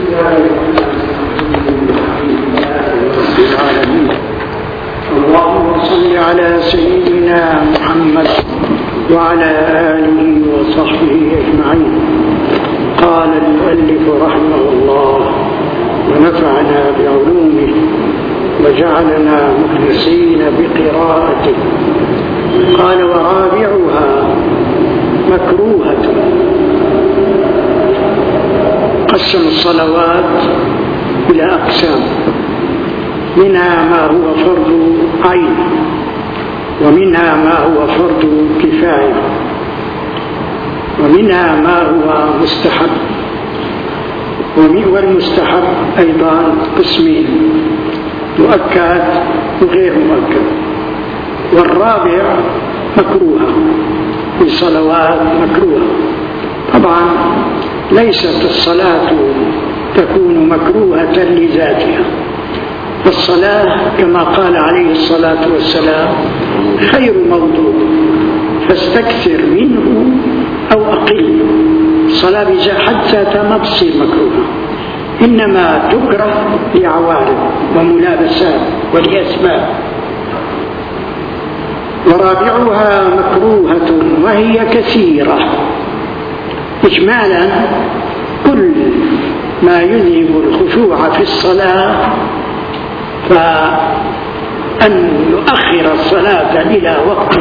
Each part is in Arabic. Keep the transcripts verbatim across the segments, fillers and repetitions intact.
اللهم صل على سيدنا محمد وعلى آله وصحبه أجمعين. قال المؤلف رحمه الله ونفعنا بعلومه وجعلنا مخلصين بقراءته. قال ورابعها مكروهة. قسم الصلوات إلى أقسام، منها ما هو فرض عين، ومنها ما هو فرض كفاية، ومنها ما هو مستحب، والمستحب أيضا قسمين، مؤكد وغير مؤكد. والرابع مكروهة، الصلوات مكروهة. طبعا ليست الصلاة تكون مكروهة لذاتها، فالصلاة كما قال عليه الصلاة والسلام خير موضوع فاستكثر منه أو أقل. الصلاة حتى ما تصير مكروهة، إنما تكره لعوارض وملابسات ولأسباب. ورابعها مكروهة وهي كثيرة. إجمالا كل ما يذهب الخشوع في الصلاة فأن يؤخر الصلاة إلى وقت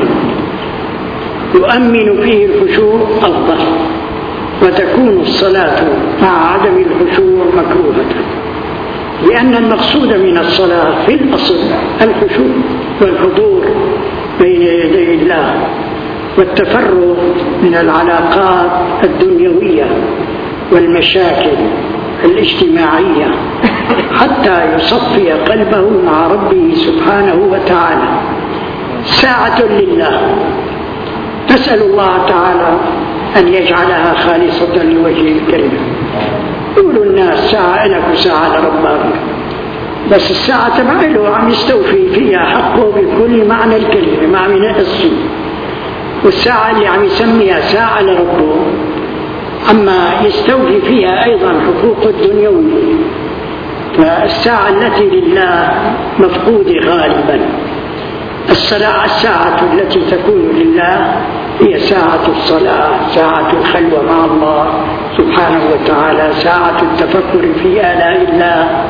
يؤمن فيه الخشوع أفضل، وتكون الصلاة مع عدم الخشوع مكروهة، لأن المقصود من الصلاة في الأصل الخشوع والحضور بين يدي الله والتفرغ من العلاقات الدنيوية والمشاكل الاجتماعية حتى يصفي قلبه مع ربه سبحانه وتعالى. ساعة لله، نسأل الله تعالى أن يجعلها خالصة لوجهه الكريم. يقولوا الناس ساعة لك وساعة لربك، بس الساعة تبعله عم يستوفي فيها حقه بكل معنى الكلمة مع من الصين. والساعة اللي عم يسميها ساعة لربه أما يستوفي فيها أيضا حقوق الدنيوية. فالساعة التي لله مفقودة غالبا. الصلاة الساعة التي تكون لله هي ساعة الصلاة، ساعة الخلوة مع الله سبحانه وتعالى، ساعة التفكر في آلاء الله،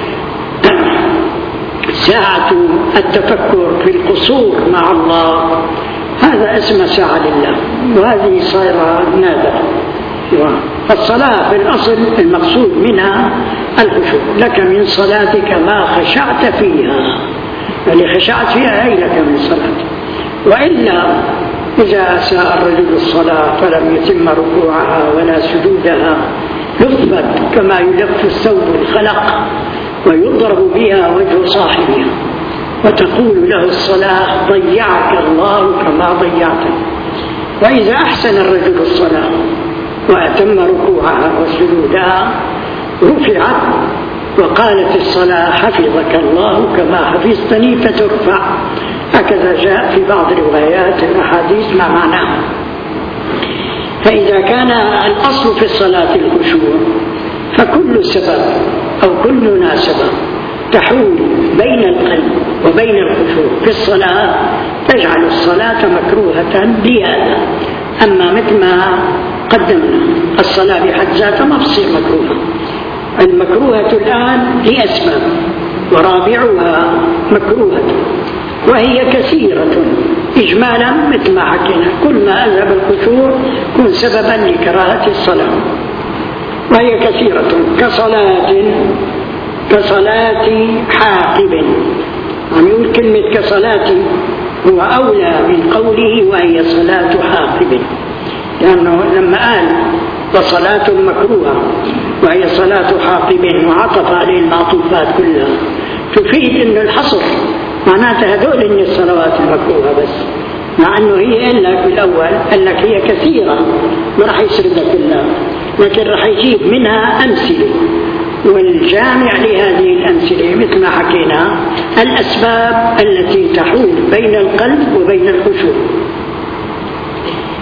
ساعة التفكر في القصور مع الله. هذا اسم ساعة لله، وهذه صايرة نادرة. الصلاة في الأصل المقصود منها الخشوع. لك من صلاتك ما خشعت فيها، اللي خشعت فيها هي لك من صلاتك. وإلا إذا أساء الرجل الصلاة فلم يتم ركوعها ولا سجودها لفت كما يلف الثوب الخلق ويضرب بها وجه صاحبها، وتقول له الصلاة ضيعك الله كما ضيعتك. وإذا أحسن الرجل الصلاة وأتم ركوعها وسجودها رفعت وقالت الصلاة حفظك الله كما حفظتني فترفع. هكذا جاء في بعض روايات الأحاديث مع معناه. فإذا كان الأصل في الصلاة الخشوع فكل سبب أو كل مناسبة تحول بين القلب وبين الخشوع في الصلاة تجعل الصلاة مكروهة لهذا. أما مثل ما قدمنا الصلاة بحد ذاتها ما تصير مكروهة. المكروهة الآن لأسباب، ورابعها مكروهة وهي كثيرة. إجمالا مثل ما حكينا كل ما أذهب الخشوع يكون سببا لكراهة الصلاة، وهي كثيرة كصلاة كصلاة حاقب. عم يقول كلمة كصلاة هو أولى من قوله وهي صلاة حاقب، لأنه لما قال وصلاة مكروهة وهي صلاة حاقب وعطف عليه المعطوفات كلها تفيد أن الحصر معناتها هذول من الصلوات المكروهة بس، مع أنه هي قال لك بالأول قال لك هي كثيرة ما راح يسردها كلها، لكن راح يجيب منها أمثلة. والجامع لهذه الأمثلة مثل ما حكينا الأسباب التي تحول بين القلب وبين الخشوع،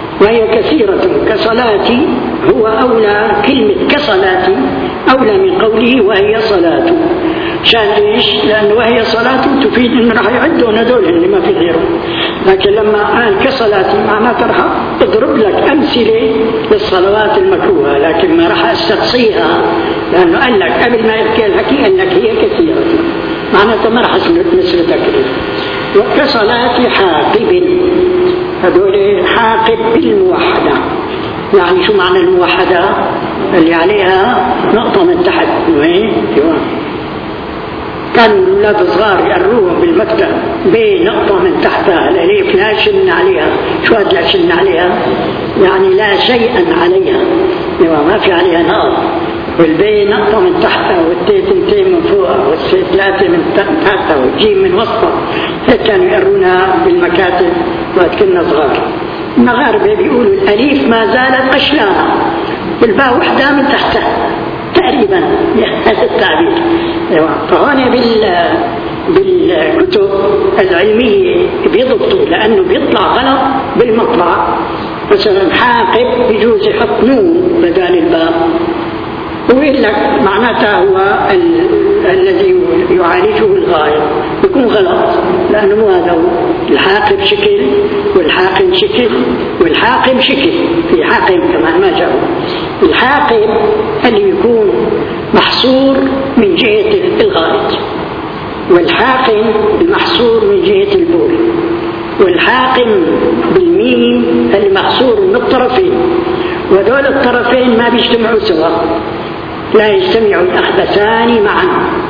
وهي كثيرة كصلاتي هو أولى. كلمة كصلاتي أولى من قول بقوله وهي صلاته. عشان ليش؟ لأن وهي صلاته تفيد إن راح يعدون هذول اللي ما في غيرهم. لكن لما قال كصلاتي معناته راح اضرب لك أمثلة للصلوات المكروهة، لكن ما راح استقصيها، لأنه قال لك قبل ما يحكي الحكي قال لك هي كثيرة، معناته ما راح مثل تكرير. وكصلاة حاقب، هذول حاقب بالموحدة. يعني شو معنى الموحدة؟ اللي عليها نقطة من تحت، وين؟ كانوا الأولاد الصغار يقروهم بالمكتب بنقطة من تحتها، الأليف لا شن عليها. شو هاد لا شن عليها؟ يعني لا شيئا عليها، ما في عليها نقط. والبي نقطة من تحتها، والتي تنتين من فوقها، والسي ثلاثة من تحتها، والجيم من وسطها. هيك كانوا يقرونها بالمكاتب وقت كنا صغار. المغاربة بيقولوا الأليف ما زالت قشلانة، والباء وحدة من تحتها تقريبا، هذا التعبير. فهون بال بالكتب العلمية بيضبطوا، لأنه بيطلع غلط بالمطلع. مثلا حاقب بيجوز يحط نون بدال الباء، ويقول لك معناتها هو ال... الذي يعالجه الغائب، يكون غلط، لأنه مو هذا هو. الحاقب شكل، والحاقم شكل، والحاقم شكل، في حاقم كمان ما جاءه. الحاقب اللي يكون محصور من جهة الغائط، والحاقم المحصور من جهة البول، والحاقم بالميم اللي محصور من الطرفين. ودول الطرفين ما بيجتمعوا سوا، لا يجتمع الأخبثان معا،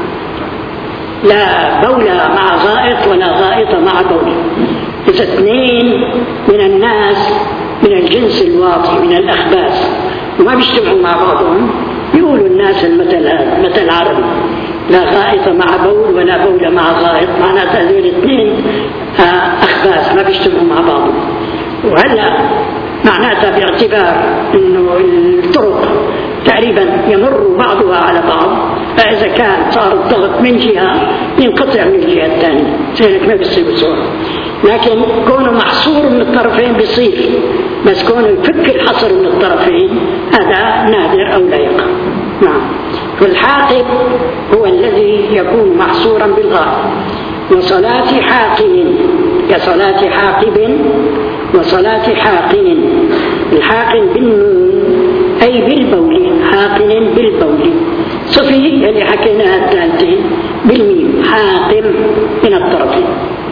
لا بول مع غائط ولا غائط مع بول. إذا اثنين من الناس من الجنس الواطي من الأخباث وما بيجتمعوا مع بعضهم، يقولوا الناس المثل هذا مثل عربي، لا غائط مع بول ولا بول مع غائط، معناتها هذول اثنين أخباث ما بيجتمعوا مع بعضهم. وهلا معناتها باعتبار انه الطرق تقريبا يمر بعضها على بعض، فاذا كان صار الضغط من جهه ينقطع من الجهه الثانيه، ذلك ما بيصير بسرعه. لكن كونه محصور من الطرفين بيصير، بس كونه يفك الحصر من الطرفين هذا نادر او لا يقع. نعم. فالحاقب هو الذي يكون محصورا بالغائط. وصلاة حاقن كصلاة حاقب وصلاة حاقن. الحاقن بالنون أي بالبول، حاقن بالبول. صفي اللي حكيناها الثالثين بالميم، حاقم من الطرفين.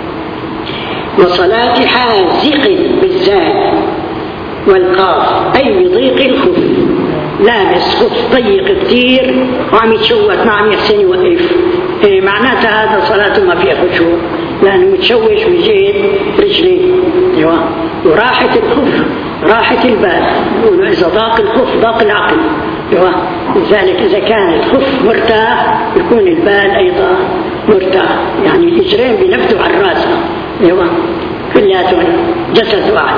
وصلاة حازق بالزاد والقاف أي بضيق الخف، لابس خف ضيق كتير وعم يتشوت ما عم يحسن يوقف، إيه معناتها هذا صلاته ما فيها خشوع، لأنه متشوش بجيب رجليه. ايوه. وراحة الخف راحة البال، يقولوا إذا ضاق الخف ضاق العقل. ايوه. لذلك إذا كان الخف مرتاح يكون البال أيضا مرتاح، يعني الإجرين بنفذوا على الرأس. ايوه. كلياتهم جسد واحد.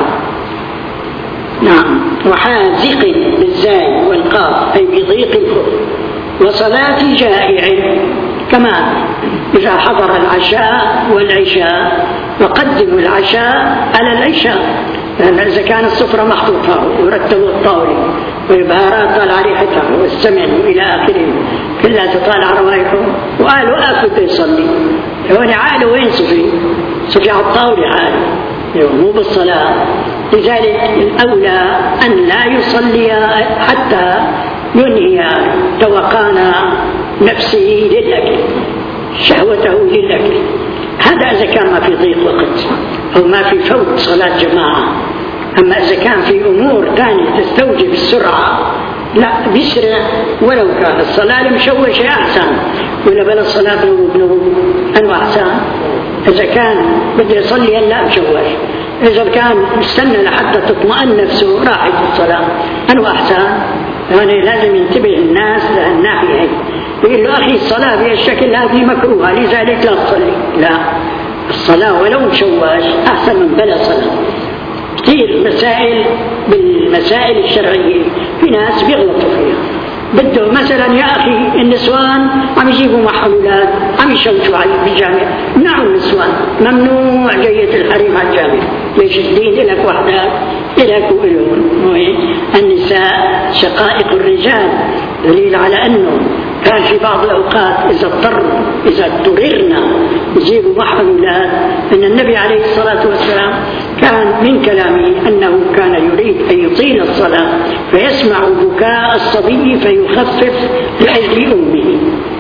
نعم. وحازق بالزاي والقاف أي بضيق الخف. وصلاة جائع كمان إذا حضر العشاء والعشاء وقدموا العشاء على العشاء، لأن إذا كان السفرة محطوطة ورتبوا الطاولة والبهارات طالع ريحتها والسمن إلى آخره كلها تطالع روائحه، وقالوا آكل يصلي، هون عقله وين صفي؟ صفي على الطاولة عقله، مو بالصلاة. لذلك الأولى أن لا يصلي حتى ينهي توقان نفسه للأكل، شهوته للأكل. هذا إذا كان ما في ضيق وقت أو ما في فوت صلاة جماعة. أما إذا كان في أمور ثانية تستوجب السرعة لا بيسرع، ولو كان الصلاة المشوشة أحسن، ولا بلا الصلاة ابنه أنه أحسن. إذا كان بده يصلي لا مشوش، إذا كان مستنى لحتى تطمئن نفسه راحت الصلاة أنه أحسن. يعني لازم ينتبه الناس للناحية هي، يقول له أخي الصلاة بهالشكل هذه مكروهة لذلك لا تصلي. لا، الصلاة ولو مشوش أحسن من بلا صلاة. كثير مسائل بالمسائل الشرعية في ناس بيغلطوا فيها، بده مثلا يا أخي النسوان عم يجيبوا معهم أولاد عم يشوشوا على بالجامع، منعوا النسوان، ممنوع جية الحريم على الجامع. ليش الدين إلك وحدك؟ إلك وإلهم. النساء شقائق الرجال، دليل على أنه كان في بعض الأوقات إذا اضطر إذا اضطررنا يجيبوا معه أولاد، أن النبي عليه الصلاة والسلام كان من كلامه أنه كان يريد أن يطيل الصلاة فيسمع بكاء الصبي فيخفف لأجل أمه،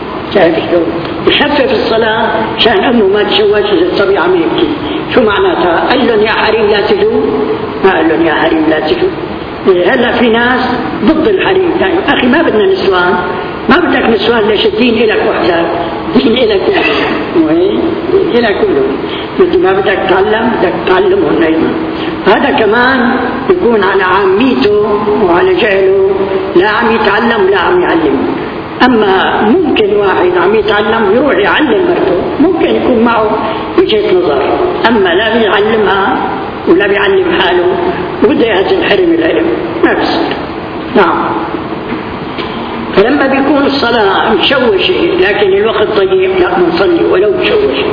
يخفف الصلاة عشان أمه ما تشوش إذا الصبي عم يبكي. شو معناتها؟ قال لهم يا حريم لا تجوا، ما قال لهم يا حريم لا تجوا. هلا في ناس ضد الحريم، يعني أخي ما بدنا نسوان، ما بدك نسوان، ليش الدين إلك وحدك، الدين إلك وهي إلك كلهم، بدي ما بدك تعلم بدك تعلمهم أيضا. هذا كمان يكون على عاميته وعلى جهله، لا عم يتعلم لا عم يعلم. أما ممكن واحد عم يتعلم يروح يعلم مرته، ممكن يكون معه وجهة نظر، أما لا بيعلمها ولا بيعلم حاله وبده تنحرم العلم ما بصير. نعم. فلما بيكون الصلاة مشوشة لكن الوقت ضيق لا نصلي ولو مشوشة.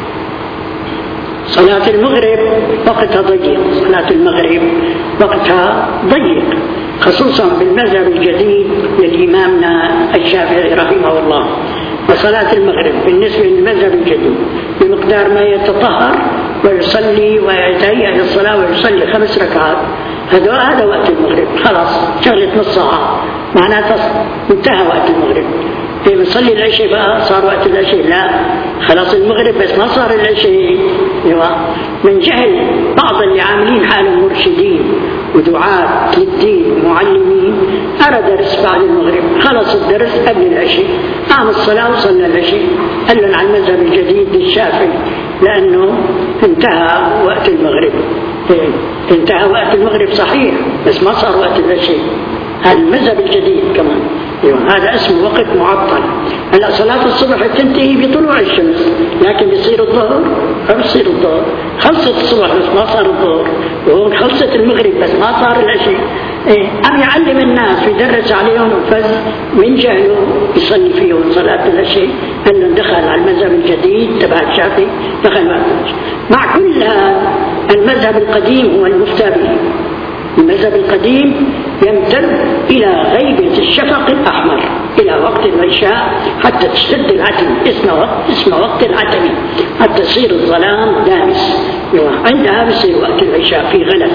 صلاة المغرب وقتها ضيق، صلاة المغرب وقتها ضيق خصوصا بالمذهب الجديد للإمامنا الشافعي رحمه الله. وصلاة المغرب بالنسبة للمذهب الجديد بمقدار ما يتطهر ويصلي ويتهيأ للصلاة ويصلي خمس ركعات، هذا هذا وقت المغرب، خلاص شغلة نص ساعة معناتها انتهى وقت المغرب. في بنصلي العشاء بقى صار وقت العشاء، لا خلاص المغرب بس ما صار العشاء. من جهل بعض اللي عاملين حالهم مرشدين ودعاة للدين معلمين، أرى درس بعد المغرب، خلص الدرس قبل العشاء، قام الصلاة وصلى العشاء. قال لهم على المذهب الجديد للشافعي لأنه انتهى وقت المغرب. انتهى وقت المغرب صحيح بس ما صار وقت العشاء، هذا المذهب الجديد كمان. هذا اسمه وقت معطل. هلا صلاة الصبح تنتهي بطلوع الشمس لكن بيصير الظهر ما بيصير الظهر، خلصت الصبح بس ما صار الظهر، وهون خلصت المغرب بس ما صار العشاء. إيه؟ عم يعلم الناس ويدرس عليهم وفز من جهله يصلي فيهم صلاة العشاء. أنه دخل على المذهب الجديد تبع الشافعي، دخل مع كل هذا المذهب القديم هو المفتى به. المذهب القديم يمتد إلى غيبة الشفق الأحمر إلى وقت العشاء حتى تشتد العتم، اسمه وقت, اسمه وقت العتم، حتى يصير الظلام دامس. عندها بيصير وقت العشاء في غلس،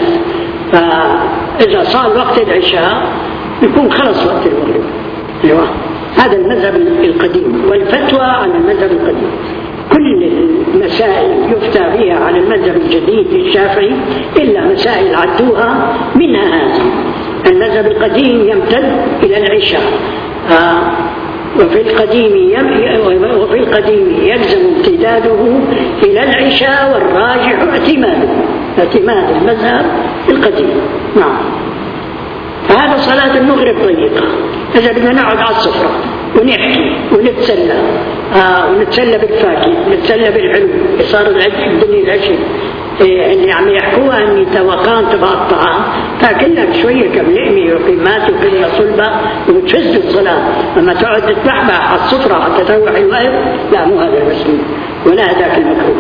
فإذا صار وقت العشاء يكون خلص وقت المغرب. هذا المذهب القديم. والفتوى على المذهب القديم كل المسائل يفتى بها على المذهب الجديد الشافعي إلا مسائل عدوها منها هذه. المذهب القديم يمتد إلى العشاء، آه وفي القديم وفي القديم يلزم امتداده إلى العشاء والراجح اعتماده اعتماد المذهب القديم. نعم. فهذا صلاة المغرب ضيقة. إذا بدنا نقعد على السفرة ونحكي ونتسلى آه ونتسلى بالفاكهة ونتسلى بالحلو، صار الدنيا العشاء إيه اللي عم يحكوها اني توقان تبع الطعام، تاكل لك شويه كبلقمه وقيمات وكلها صلبه وتفز الصلاه، اما تقعد تتبحبح على السفره حتى تروح الوقت، لا مو هذا المسلم ولا هذاك المكروه.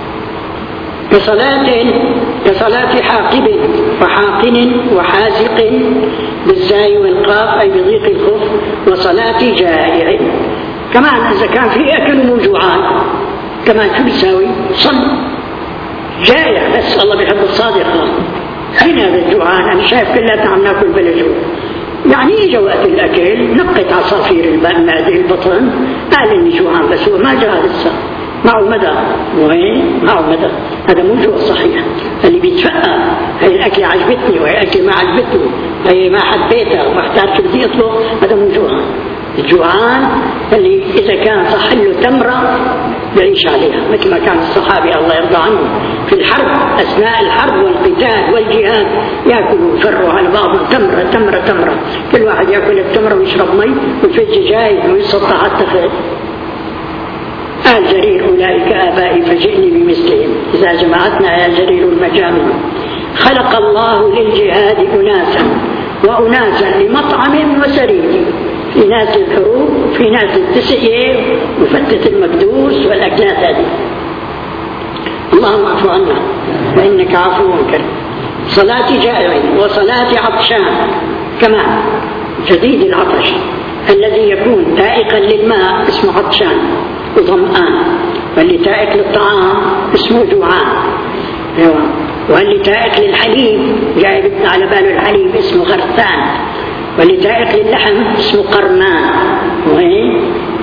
كصلاة كصلاة حاقب وحاقن وحازق بالزاي والقاف أي بضيق الخف، وصلاة جائع. كمان إذا كان في أكل وجوعان كمان شو بيساوي؟ صل جائع، بس الله بيحب الصادقة. أين هذا الجوعان؟ أنا شايف كلنا عم ناكل بلا جوع. يعني إجا وقت الأكل نقت عصافير المعدة البطن، قال إني جوعان بس هو ما جاء لسه، معه مدى وين معه مدى. هذا مو جوع صحيح. اللي بيتفقى هي الأكل عجبتني وهي الأكل ما عجبتني، هي ما حبيتها ومحتاج شو بدي أطلب، هذا مو جوعان. الجوعان اللي إذا كان صح له تمرة يعيش عليها، مثل ما كان الصحابي الله يرضى عنه في الحرب أثناء الحرب والقتال والجهاد يأكلوا ويفروا على بعض تمرة تمرة تمرة، كل واحد يأكل التمرة ويشرب مي ويفج جاي ويسطح حتى خير. قال جرير أولئك آبائي فجئني بمثلهم إذا جمعتنا يا جرير المجامع. خلق الله للجهاد أناسا وأناسا لمطعم وسرير، في ناس الحروب في ناس التسقية وفتة المكدوس والأكلات هذه. اللهم اعف عنا فإنك عفو كريم. صلاة جائع وصلاة عطشان كمان شديد العطش، الذي يكون تائقا للماء اسمه عطشان وظمآن، واللي تائق للطعام اسمه جوعان، واللي تائق للحليب جاي على باله الحليب اسمه غرثان، واللي تائق للحم اسمه قرمان. وين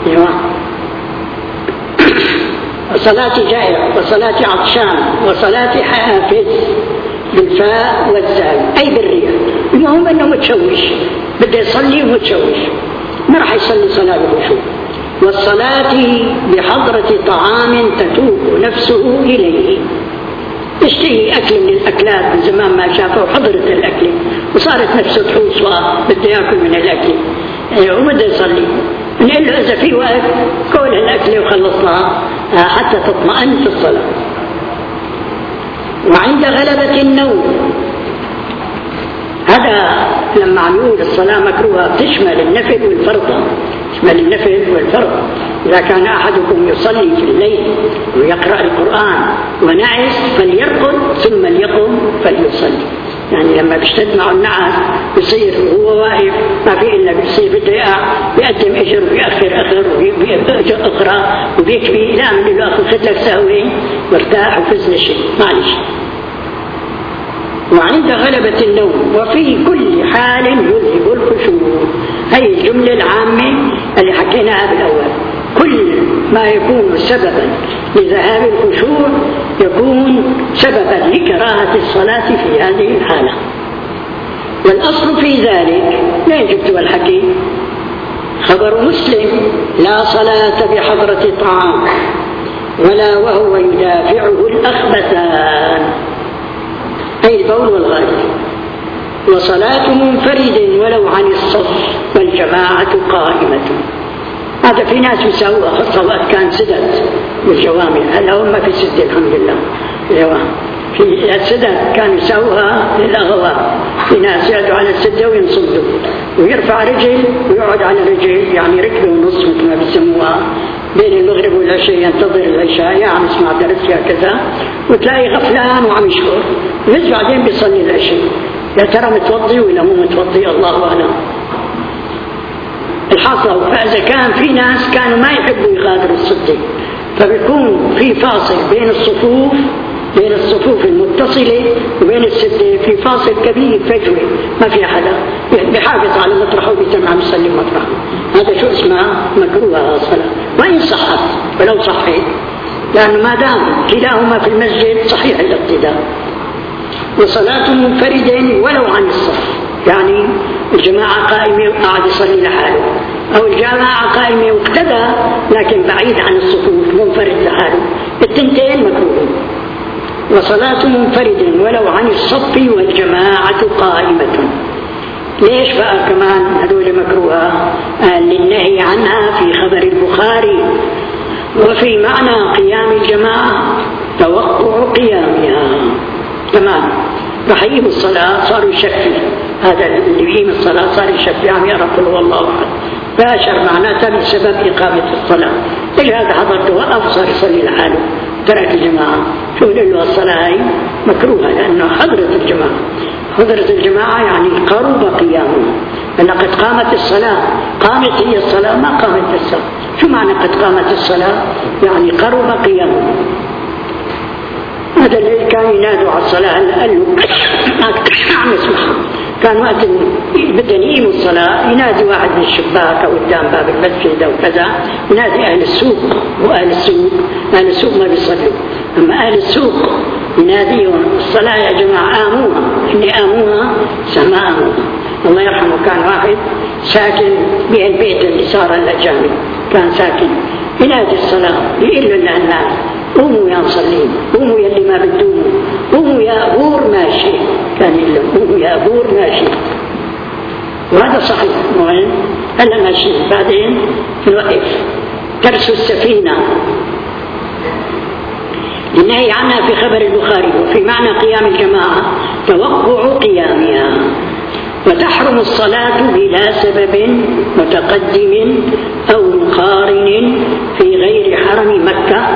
وصلاتي جائع وصلاتي عطشان وصلاتي حافظ بالفاء والزال أي بالرياء. المهم أنه متشوش، بده يصلي ومتشوش، ما راح يصلي صلاة بخشوع. والصلاة بحضرة طعام تتوب نفسه إليه، يشتهي أكل من الأكلات من زمان ما شافه حضرة الأكل وصارت نفسه تحوس وبده يأكل من الأكل وبده يصلي، نقول له إذا في وقت كل الأكل وخلصنا حتى تطمئن في الصلاة. وعند غلبة النوم، هذا لما عم يقول الصلاة مكروهة بتشمل النفل والفرض، تشمل النفل والفرض. إذا كان أحدكم يصلي في الليل ويقرأ القرآن ونعس فليرقد ثم ليقم فليصلي. يعني لما بيشتد معه النعس بيصير وهو واقف ما في إلا بيصير بده يقع، بيقدم إجر وبيأخر أخر وبيأجر أخرى وبيكفي لا من له أخذ لك سهوين وارتاح وفزن الشيء معلش. وعند غلبة النوم وفي كل حال يذهب الخشوع، هي الجملة العامة اللي حكيناها بالأول. كل ما يكون سببا لذهاب الخشوع يكون سببا لكراهة الصلاة في هذه الحالة. والأصل في ذلك لا يجب الحكي خبر مسلم: لا صلاة بحضرة طعام ولا وهو يدافعه الأخبثان، أي البول والغائط. وصلاة منفرد ولو عن الصف والجماعة قائمة. هذا في ناس يساووها خاصة وقت كان سدد بالجوامع، هلا هم في سد الحمد لله. في السدد كانوا يساووها للأغواء، في ناس يقعدوا على السدة وينصدوا ويرفع رجل ويقعد على رجل، يعني ركبه ونص مثل ما بيسموها، بين المغرب والعشاء ينتظر العشاء، يا عم اسمع درس يا كذا، وتلاقي غفلان وعم يشكر، بس بعدين بيصلي العشاء. يا ترى متوضي ولا مو متوضي؟ الله أعلم. الحاصل فإذا كان في ناس كانوا ما يحبوا يغادروا الصدق، فبيكون في فاصل بين الصفوف بين الصفوف المتصلة وبين السدة، في فاصل كبير فجوة ما في حدا بحافظ على مطرحه وبيتمع مسلم مطرحه. هذا شو اسمه؟ مكروه الصلاة وإن صحت ولو صحيت، لأنه ما دام كلاهما في المسجد صحيح الاقتداء. وصلاة منفرد ولو عن الصف، يعني الجماعة قائمة وقاعد يصلي لحاله، أو الجماعة قائمة واقتدى لكن بعيد عن الصفوف منفرد لحاله، التنتين مكروه. وصلاة منفرد ولو عن الصف والجماعة قائمة. ليش بقى كمان هذول مكروهة؟ قال للنهي عنها في خبر البخاري. وفي معنى قيام الجماعة توقع قيامها. تمام، رح يقيم الصلاة صاروا يشفي، هذا اللي يقيم الصلاة صار يشفي عم يقرأ قل هو الله أحد، باشر معناتها بسبب إقامة الصلاة. إذا هذا حضرته وقف صار يصلي لحاله ترك الجماعة، شو نقول له الصلاة هي مكروهة لأنه حضرة الجماعة. حضرة الجماعة يعني قرب قيامه، أن قد قامت الصلاة، قامت هي الصلاة ما قامت الصلاة. شو معنى قد قامت الصلاة؟ يعني قرب قيامه. هذا اللي كان ينادوا على الصلاة قال له عم اسمعها، كان وقت بدنا يقيموا الصلاة ينادي واحد من الشباك أو قدام باب المسجد أو كذا، ينادي أهل السوق. وأهل السوق أهل السوق ما بيصلوا، أما أهل السوق يناديهم الصلاة يا جماعة آموها، إني آموها سما آموها. الله يرحمه كان واحد ساكن بهالبيت اللي صار الأجانب، كان ساكن ينادي الصلاة يقول له الناس قوموا يا مصلين، قوموا يا اللي ما بدوموا، قوموا يا أبور ماشي، كان يقول لهم قوموا يا أبور ماشي. وهذا صحيح مهم. هلا ماشي بعدين نوقف. ترس السفينة للنهي عنها في خبر البخاري. وفي معنى قيام الجماعة توقع قيامها. وتحرم الصلاة بلا سبب متقدم أو مقارن في غير حرم مكة.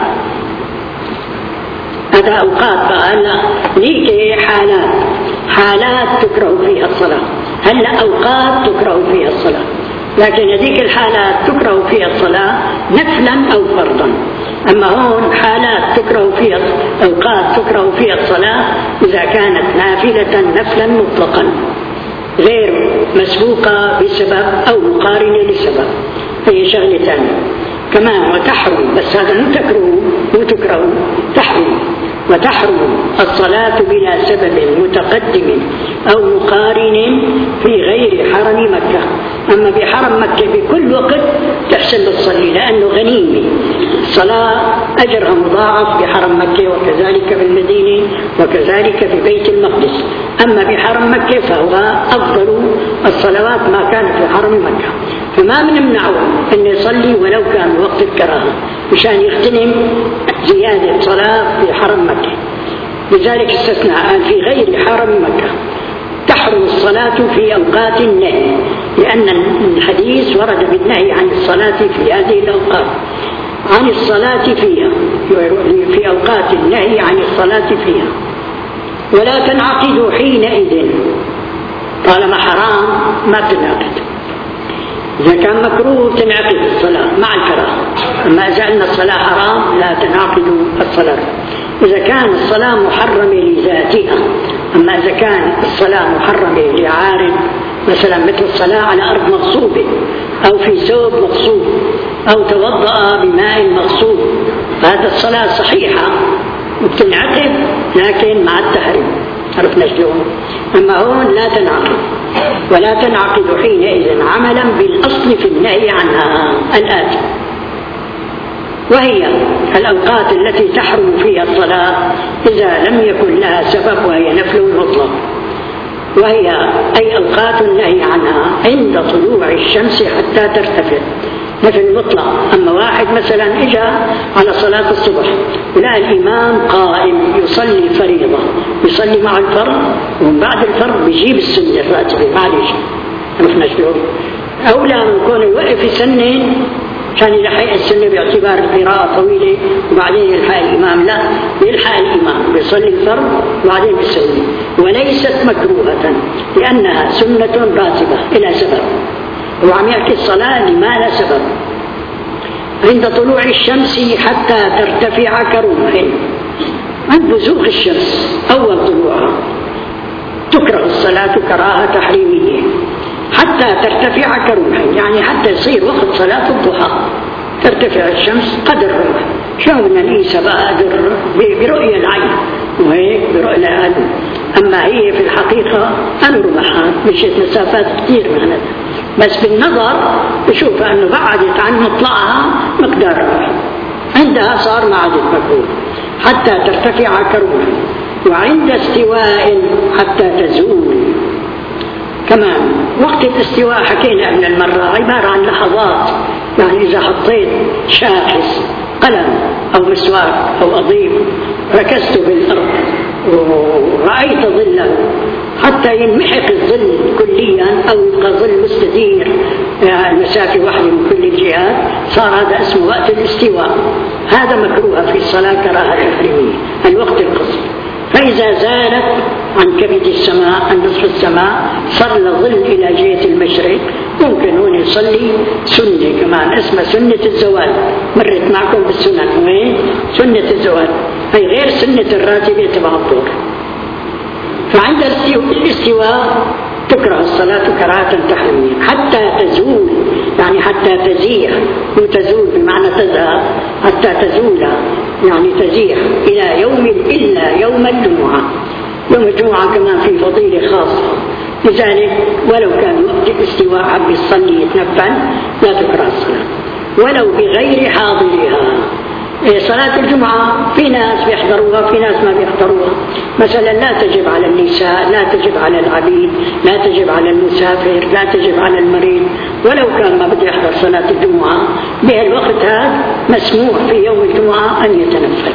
هذا أوقات بقى، هلا ليك حالات حالات تكره فيها الصلاة، هلا أوقات تكره فيها الصلاة. لكن هذيك الحالات تكره فيها الصلاة نفلا أو فرضا. أما هون حالات تكره فيها، أوقات تكره فيها الصلاة إذا كانت نافلة نفلا مطلقا غير مسبوقة بسبب أو مقارنة لسبب، هي شغلة ثانية كمان. وتحرم، بس هذا مو تكره مو تكره تحرم، وتحرم الصلاة بلا سبب متقدم أو مقارن في غير حرم مكة. أما بحرم مكة بكل وقت تحسن للصلاة لأنه غنيمة، الصلاة أجرها مضاعف بحرم مكة وكذلك في المدينة وكذلك في بيت المقدس. أما بحرم مكة فهو أفضل الصلوات ما كانت في حرم مكة، فما بنمنعه أن يصلي ولو كان وقت الكراهة مشان يغتنم زيادة صلاة في حرم مكة. لذلك استثناء في غير حرم مكة. تحرم الصلاة في أوقات النهي، لأن الحديث ورد بالنهي عن الصلاة في هذه الأوقات، عن الصلاة فيها، في أوقات النهي عن الصلاة فيها. ولا تنعقد حينئذ، طالما حرام ما تنعقد. إذا كان مكروه تنعقد الصلاة مع الكراهة، أما إذا أن الصلاة حرام لا تنعقد الصلاة. إذا كان الصلاة محرمة لذاتها، أما إذا كان الصلاة محرمة لعارض، مثلا مثل الصلاة على أرض مغصوبة أو في ثوب مغصوب أو توضأ بماء مغصوب، فهذا الصلاة صحيحة وبتنعقد لكن مع التحريم. عرفنا شلون؟ أما هون لا تنعقد. ولا تنعقد حينئذ عملا بالأصل في النهي عنها الآتي، وهي الأوقات التي تحرم فيها الصلاة إذا لم يكن لها سبب وهي نفل مطلق، وهي أي أوقات النهي عنها عند طلوع الشمس حتى ترتفع، نفل مطلق. أما واحد مثلا إجا على صلاة الصبح ولا الإمام قائم يصلي فريضة، يصلي مع الفرض ومن بعد الفرض بيجيب السنة الراتبة معلش، عرفنا شلون؟ أولى من كونه يوقف يسنن كان يلحق السنة باعتبار القراءة طويلة وبعدين يلحق الإمام، لا يلحق الإمام بيصلي الفرض وبعدين بيسلم. وليست مكروهة لأنها سنة راتبة إلى سبب، وعم يحكي الصلاة لما لا سبب. عند طلوع الشمس حتى ترتفع كرمح، عند بزوغ الشمس أول طلوعها تكره الصلاة كراهة تحريمية حتى ترتفع كرمح، يعني حتى يصير وقت صلاة الضحى ترتفع الشمس قدر رمح. شو بدنا نقيسها بقى برؤية العين وهيك برؤية القلب. أما هي في الحقيقة أنا رمحات مشيت مسافات كثير من هذا، بس بالنظر بشوف أنه بعدت عن مطلعها مقدار رمح، عندها صار ما عادت مكروه حتى ترتفع كرمح. وعند استواء حتى تزول. كمان وقت الاستواء حكينا من المرة عبارة عن لحظات، يعني إذا حطيت شاخص قلم أو مسواك أو أضيب ركزت بالأرض ورأيت ظله حتى ينمحق الظل كليا أو يبقى ظل مستدير يعني مسافة واحدة من كل الجهات، صار هذا اسمه وقت الاستواء. هذا مكروه في الصلاة كراهة تحريمية الوقت القصير. فإذا زالت عن كبد السماء عن نصف السماء صار ظل إلى جهة المشرق، ممكن هون يصلي سنة كمان اسمها سنة الزوال، مرت معكم بالسنن وين سنة الزوال، هي غير سنة الراتبة تبع الظهر. فعند الاستواء تكره الصلاة كراهة تحريمية حتى تزول، يعني حتى تزيح، وتزول بمعنى تذهب، حتى تزول يعني تزيح إلى يوم إلا يوم الجمعة. يوم الجمعة كمان في فضيلة خاصة، لذلك ولو كان وقت الاستواء عم يصلي يتنفل لا تكره الصلاة ولو بغير حاضرها. صلاة الجمعة في ناس بيحضروها في ناس ما بيحضروها، مثلا لا تجب على النساء، لا تجب على العبيد، لا تجب على المسافر، لا تجب على المريض، ولو كان ما بده يحضر صلاة الجمعة بهالوقت هذا مسموح في يوم الجمعة أن يتنفل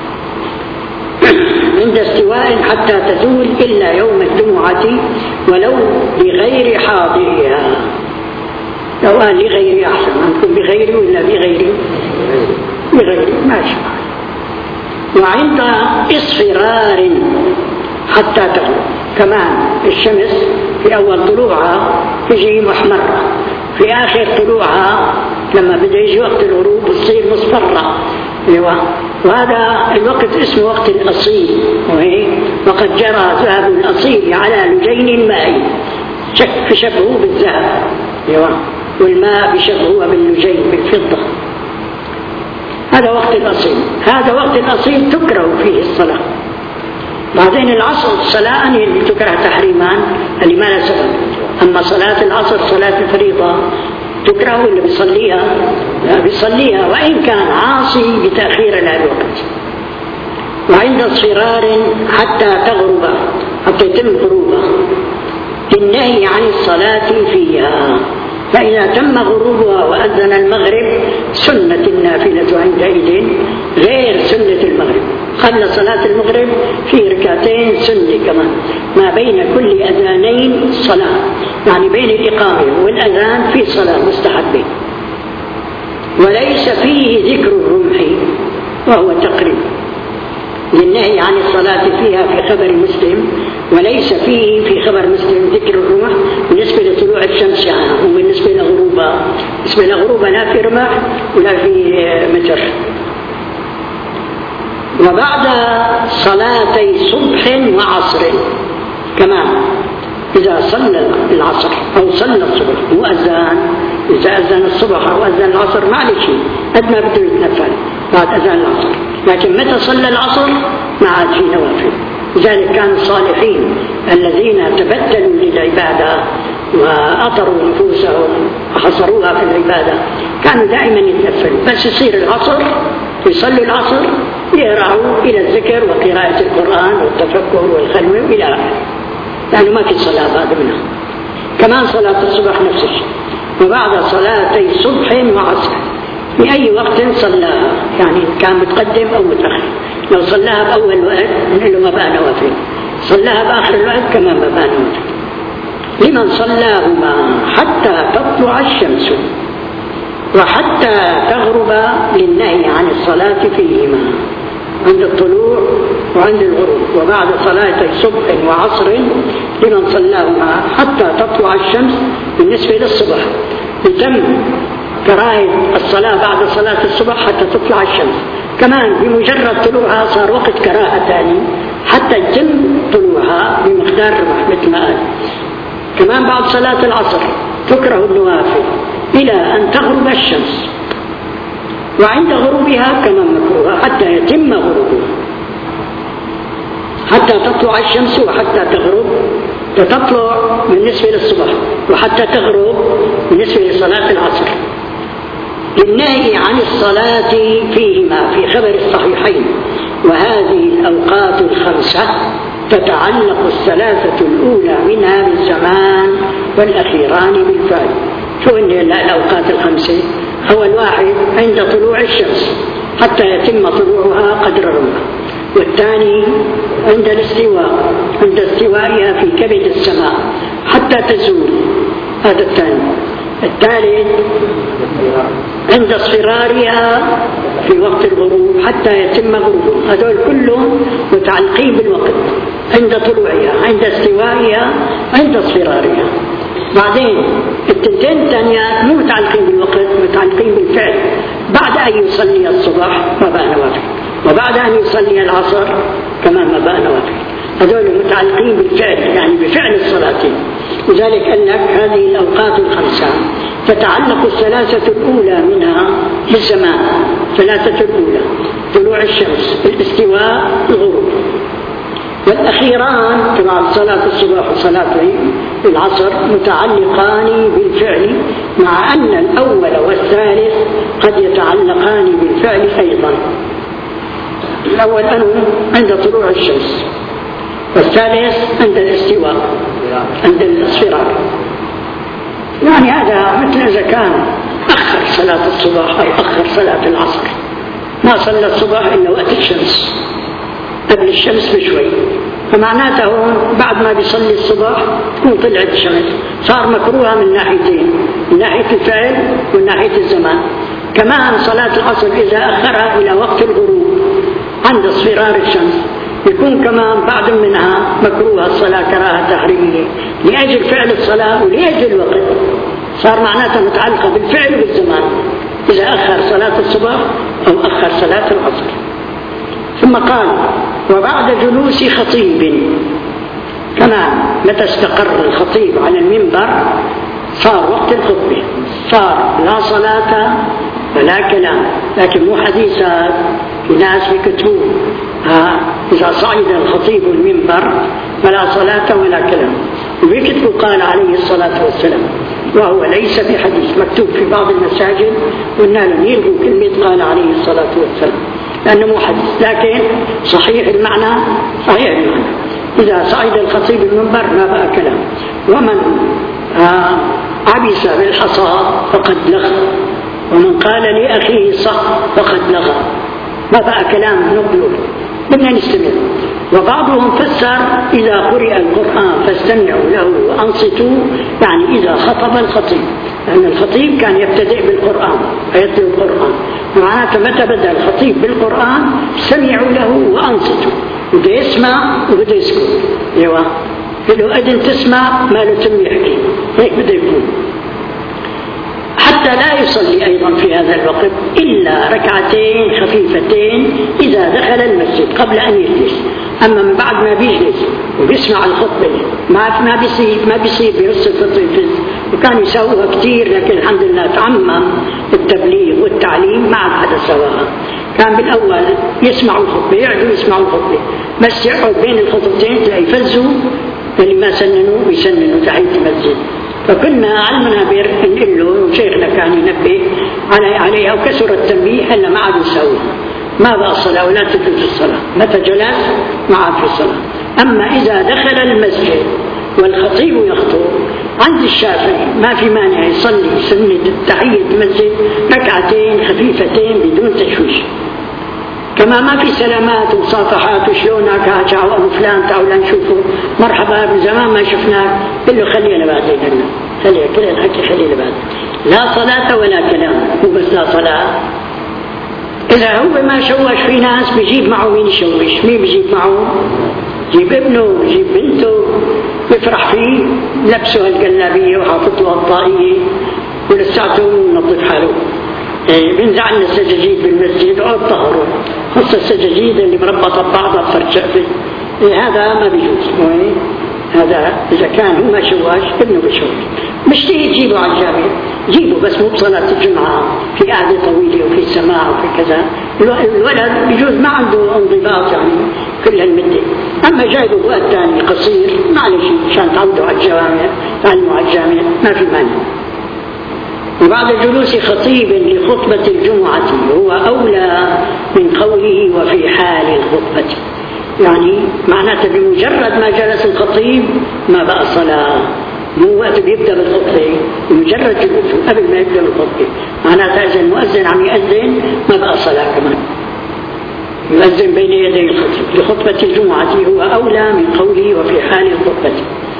عند استواء حتى تزول إلا يوم الجمعة ولو بغير حاضرها. لو قال لغيري أحسن، أنكم بغيري ولا بغيري؟ بغيري ماشي. وعند اصفرار حتى تغرب، كمان الشمس في أول طلوعها تجي محمرة في آخر طلوعها لما بدأ يجي وقت الغروب تصير مصفرة. وهذا الوقت اسمه وقت الأصيل، وقد جرى ذهب الأصيل على لجين الماء فشبهه بالذهب، والماء بشبهه باللجين بالفضة. هذا وقت الأصيل. هذا وقت الأصيل تكره فيه الصلاة. بعدين العصر صلاة تكره تحريمان لما لا سبب. أما صلاة العصر صلاة الفريضة تكره اللي بيصليها بيصليها وإن كان عاصي بتأخير الوقت. وعند اصفرار حتى تغرب، حتى يتم غروبها، النهي عن الصلاة فيها. فإذا تم غروبها وأذن المغرب سنة النافلة عندئذ غير سنة المغرب. قبل صلاة المغرب في ركعتين سنة كمان، ما بين كل أذانين صلاة، يعني بين الإقامة والأذان في صلاة مستحبة. وليس فيه ذكر الرمح وهو تقريب للنهي عن الصلاة فيها في خبر مسلم، وليس فيه في خبر مسلم ذكر الرمح بالنسبة لطلوع الشمس يعني، وبالنسبة لغروبها. بالنسبة لغروبها لا في رمح ولا في متر. وبعد صلاتي صبح وعصر كمان، إذا صلى العصر أو صلى الصبح مؤذن، إذا أذن الصبح أو أذن العصر ما عليه شيء، قد ما بده يتنفل بعد أذان العصر. لكن متى صلى العصر ما عاد في نوافل. لذلك كان الصالحين الذين تبتلوا للعبادة وأطروا نفوسهم وحصروها في العبادة كانوا دائما يتنفلوا، بس يصير العصر يصلوا العصر يرعوا إلى الذكر وقراءة القرآن والتفكر والخلوة إلى آخره، يعني ما في صلاة بعد منها. كمان صلاة الصبح نفس الشيء. وبعد صلاتي صبح وعصر في أي وقت صلاها، يعني كان متقدم أو متأخر. لو صلاها بأول وقت نقول ما بقى نوافل، صلاها بآخر الوقت كمان ما بقى نوافل. لمن صلاهما حتى تطلع الشمس وحتى تغرب للنهي عن الصلاة فيهما، عند الطلوع وعند الغروب. وبعد صلاة صبح وعصر لمن صلاهما حتى تطلع الشمس بالنسبة للصبح. يتم كراهة الصلاة بعد صلاة الصبح حتى تطلع الشمس. كمان بمجرد طلوعها صار وقت كراهة ثاني حتى يتم طلوعها بمقدار رمح مثل ما قال. كمان بعد صلاة العصر تكره النوافل إلى أن تغرب الشمس، وعند غروبها كمان مكروهة حتى يتم غروبها، حتى تطلع الشمس وحتى تغرب. تطلع بالنسبة للصبح وحتى تغرب بالنسبة لصلاة العصر. للنهي عن الصلاة فيهما في خبر الصحيحين. وهذه الأوقات الخمسة تتعلق الثلاثة الأولى منها بالزمان والأخيران بالفعل. شو إن الأوقات الخمسة؟ أول واحد عند طلوع الشمس حتى يتم طلوعها قدر رمح، والثاني عند الاستواء عند استوائها في كبد السماء حتى تزول، هذا الثاني. الثالث عند اصفرارها في وقت الغروب حتى يتم غروبها. هذول كلهم متعلقين بالوقت، عند طلوعها عند استوائها عند اصفرارها. بعدين التنتين الثانيات مو متعلقين بالوقت، متعلقين بالفعل. بعد أن يصلي الصبح ما بقى نوافل، وبعد أن يصلي العصر كمان ما بقى نوافل. هذول متعلقين بالفعل، يعني بفعل الصلاة. لذلك قال لك هذه الأوقات الخمسة تتعلق الثلاثة الأولى منها بالزمان. ثلاثة الأولى طلوع الشمس، الاستواء، الغروب. والأخيران طبعا صلاة الصبح وصلاة العصر متعلقان بالفعل، مع أن الأول والثالث قد يتعلقان بالفعل أيضا. الأول أنه عند طلوع الشمس، والثالث عند الاستواء عند الاصفرار. يعني هذا مثل إذا كان أخر صلاة الصبح أو أخر صلاة العصر، ما صلى الصبح إلا وقت الشمس قبل الشمس بشوي، فمعناته بعد ما بيصلي الصبح تكون طلعت الشمس، صار مكروها من ناحيتين، من ناحية الفعل ومن ناحية الزمان. كمان صلاة العصر إذا أخرها إلى وقت الغروب عند اصفرار الشمس يكون كمان بعد منها مكروه الصلاة كراهة تحريمية لأجل فعل الصلاة ولأجل الوقت. صار معناته متعلقة بالفعل وبالزمان، إذا أخر صلاة الصبح أو أخر صلاة العصر. ثم قال: وبعد جلوس خطيب، كمان متى استقر الخطيب على المنبر صار وقت الخطبة، صار لا صلاة ولا كلام، لكن مو حديثات. في ناس بيكتبوا إذا صعد الخطيب المنبر فلا صلاة ولا كلام، وبيكتبوا قال عليه الصلاة والسلام، وهو ليس بحديث، مكتوب في بعض المساجد قلنا لهم يلغوا كلمة قال عليه الصلاة والسلام لأنه مو حديث، لكن صحيح المعنى، صحيح المعنى. إذا صعد الخطيب المنبر ما بقى كلام. ومن آه عبس بالحصى فقد لغى، ومن قال لأخيه صح فقد لغى، ما بقى كلام نقله، بدنا نستمر. وبعضهم فسر: إذا قرئ القرآن فاستمعوا له وأنصتوا، يعني إذا خطب الخطيب، لأن الخطيب كان يبتدئ بالقرآن فيتلو القرآن، معناته متى بدأ الخطيب بالقرآن استمعوا له وأنصتوا، وده يسمع وبده يسكت. ايوه لو أذن تسمع ما له تم يحكي، هيك بده يكون. حتى لا يصلي أيضا في هذا الوقت إلا ركعتين خفيفتين إذا دخل المسجد قبل أن يجلس. أما من بعد ما بيجلس وبيسمع الخطبة ما ما بيصير ما بيصير بنص الخطبة، وكانوا يسووها كثير، لكن الحمد لله تعمم التبليغ والتعليم ما عاد حدا سواها. كان بالأول يسمعوا الخطبة، يقعدوا يسمعوا الخطبة، بس يقعد بين الخطبتين تلاقي يفزوا اللي ما سننوا ويسننوا تحية المسجد. فكنا علمنا بنقول له، وشيخنا كان ينبه عليها، وكسر التنبيه هلا ما عاد يسويها، ما بقى الصلاة ولا تجوز الصلاة، متى جلس ما عاد في الصلاة. أما إذا دخل المسجد والخطيب يخطب عند الشافعي ما في مانع يصلي سنة تحية المسجد ركعتين خفيفتين بدون تشويش، كما ما في سلامات ومصافحات وشلونك هاجع وأبو فلان تعالوا نشوفه مرحبا من زمان ما شفناك، قل له خلينا بعدين لنا خلينا كل الحكي خلينا بعد. لا صلاة ولا كلام، مو بس لا صلاة. إذا هو ما شوش في ناس بيجيب معه مين يشوش، مين بيجيب معه؟ جيب ابنه جيب بنته يفرح فيه، لبسه الجلابية وحاطته الطاقية ولساته منظف حاله. إيه بنزع لنا السجاجيد بالمسجد وطهروا، خص السجاجيد اللي مربطة ببعضها بفرشة، إيه هذا ما بيجوز. هذا إذا كان هو ما شواش ابنه بشوش، مش تيجي تجيبه على الجامع، جيبه بس مو بصلاة الجمعة في قعدة طويلة وفي سماع وفي كذا. الولد بيجوز ما عنده انضباط يعني كل هالمدة، أما جايبه بوقت ثاني قصير معلش عشان تعودوا على الجوامع، تعلموا على الجامع ما في مانع. وبعد جلوس خطيب لخطبة الجمعة هو أولى من قوله وفي حال الخطبة، يعني معناته بمجرد ما جلس الخطيب ما بقى صلاة، مو وقت بيبدأ بالخطبة، بمجرد جلوسه قبل ما يبدأ بالخطبة معناته إذا المؤذن عم يأذن ما بقى صلاة كمان، يؤذن بين يدي الخطيب لخطبة الجمعة هو أولى من قوله وفي حال الخطبة.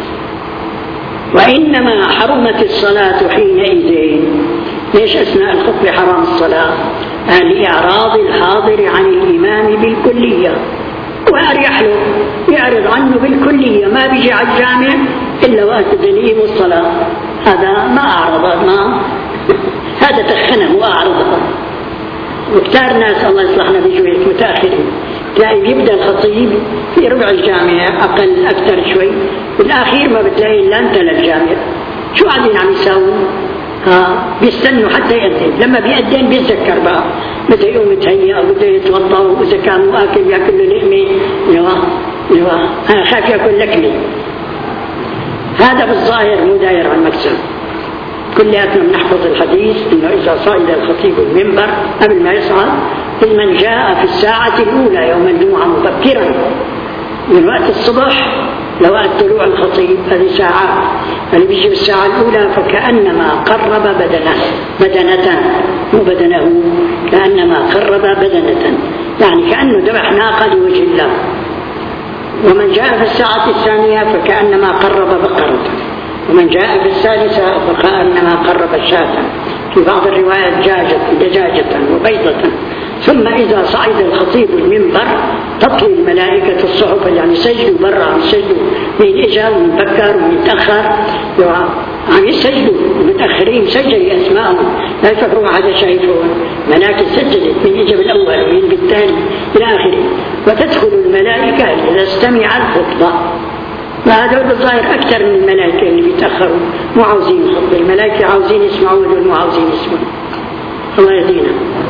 وإنما حرمت الصلاة حينئذ، ليش أثناء الخطبة حرام الصلاة؟ لإعراض الحاضر عن الإمام بالكلية، وأريح له يعرض عنه بالكلية، ما بيجي على الجامع إلا وقت تنيم الصلاة، هذا ما أعرض، ما هذا تخنم وأعرض. وكتار ناس الله يصلحنا بيجوا متأخرين، تلاقي بيبدأ الخطيب في ربع الجامع أقل أكثر شوي، بالآخير ما بتلاقي إلا أنت للجامع، شو قاعدين عم يساووا؟ ها بيستنوا حتى يأذن، لما بيأذن بيتذكر بقى بده يقوم يتهيأ أو بده يتوضأ، وإذا كان مؤكل يأكل له لقمة، ايوه ايوه أنا خاف يأكل لكمة. هذا بالظاهر مو داير على المكسب. كلياتنا بنحفظ الحديث إنه إذا صعد الخطيب المنبر قبل ما يصعد من جاء في الساعة الأولى يوم الجمعة مبكرا من وقت الصبح لوقت طلوع الخطيب، هذه ساعات، اللي بيجي بالساعة الأولى فكأنما قرب بدنه بدنة مو بدنه، كأنما قرب بدنة، يعني كأنه ذبح ناقة لوجه الله. ومن جاء في الساعة الثانية فكأنما قرب بقرة، ومن جاء في الثالثة فكأنما قرب الشاة، في بعض الروايات دجاجة دجاجة وبيضة. ثم إذا صعد الخطيب المنبر تطوي الملائكة الصحف، يعني سجدوا برا سجدوا، من إجا ومن بكر ومن تأخر، عم يسجلوا متأخرين، سجل أسماءهم لا يفكروا هذا شايفون، ملائكة سجلت من الجبل الأول ومن الثاني إلى آخره. وتدخل الملائكة إذا استمع الخطبة، وهذا بالظاهر أكثر من الملائكة اللي بيتأخروا مو عاوزين خطبة، الملائكة عاوزين يسمعون والمو عاوزين يسمعون. الله يهدينا.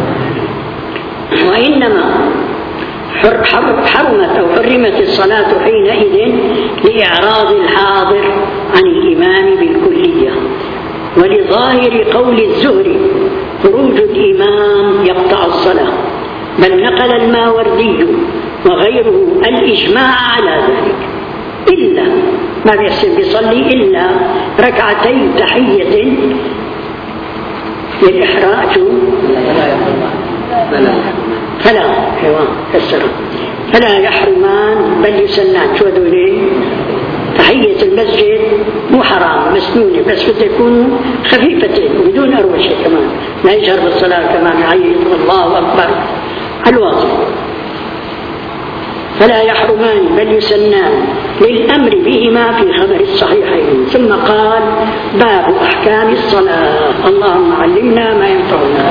وإنما حرمت أو حرمت الصلاة حينئذ لإعراض الحاضر عن الإمام بالكلية، ولظاهر قول الزهري خروج الإمام يقطع الصلاة، بل نقل الماوردي وغيره الإجماع على ذلك، إلا ما بيحسن بيصلي إلا ركعتي تحية للإحراج فلا حيوان كسره فلا يحرمان بل يسنان. شو هذولين؟ تحية المسجد مو حرام مسنونة، بس بده يكونوا خفيفتين وبدون أروشة كمان، لا يجهر بالصلاة كمان يعيد الله أكبر على الواضح. فلا يحرمان بل يسنان للأمر بهما في خبر الصحيحين. ثم قال: باب أحكام الصلاة. اللهم علمنا ما ينفعنا.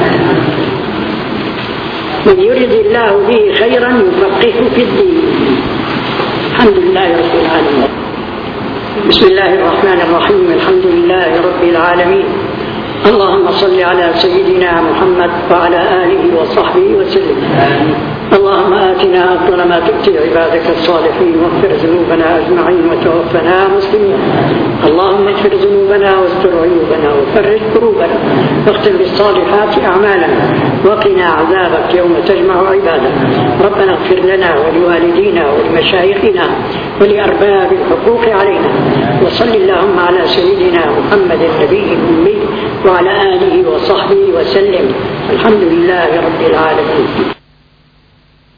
من يرد الله به خيرا يفقهه في الدين. الحمد لله رب العالمين. بسم الله الرحمن الرحيم. الحمد لله رب العالمين. اللهم صل على سيدنا محمد وعلى آله وصحبه وسلم. اللهم آتنا أفضل ما تؤتي عبادك الصالحين، واغفر ذنوبنا أجمعين وتوفنا مسلمين. اللهم اغفر ذنوبنا واستر عيوبنا وفرج كروبنا، واختم بالصالحات أعمالنا، وقنا عذابك يوم تجمع عبادك. ربنا اغفر لنا ولوالدينا ولمشايخنا ولأرباب الحقوق علينا، وصل اللهم على سيدنا محمد النبي الأمي وعلى آله وصحبه وسلم. الحمد لله رب العالمين.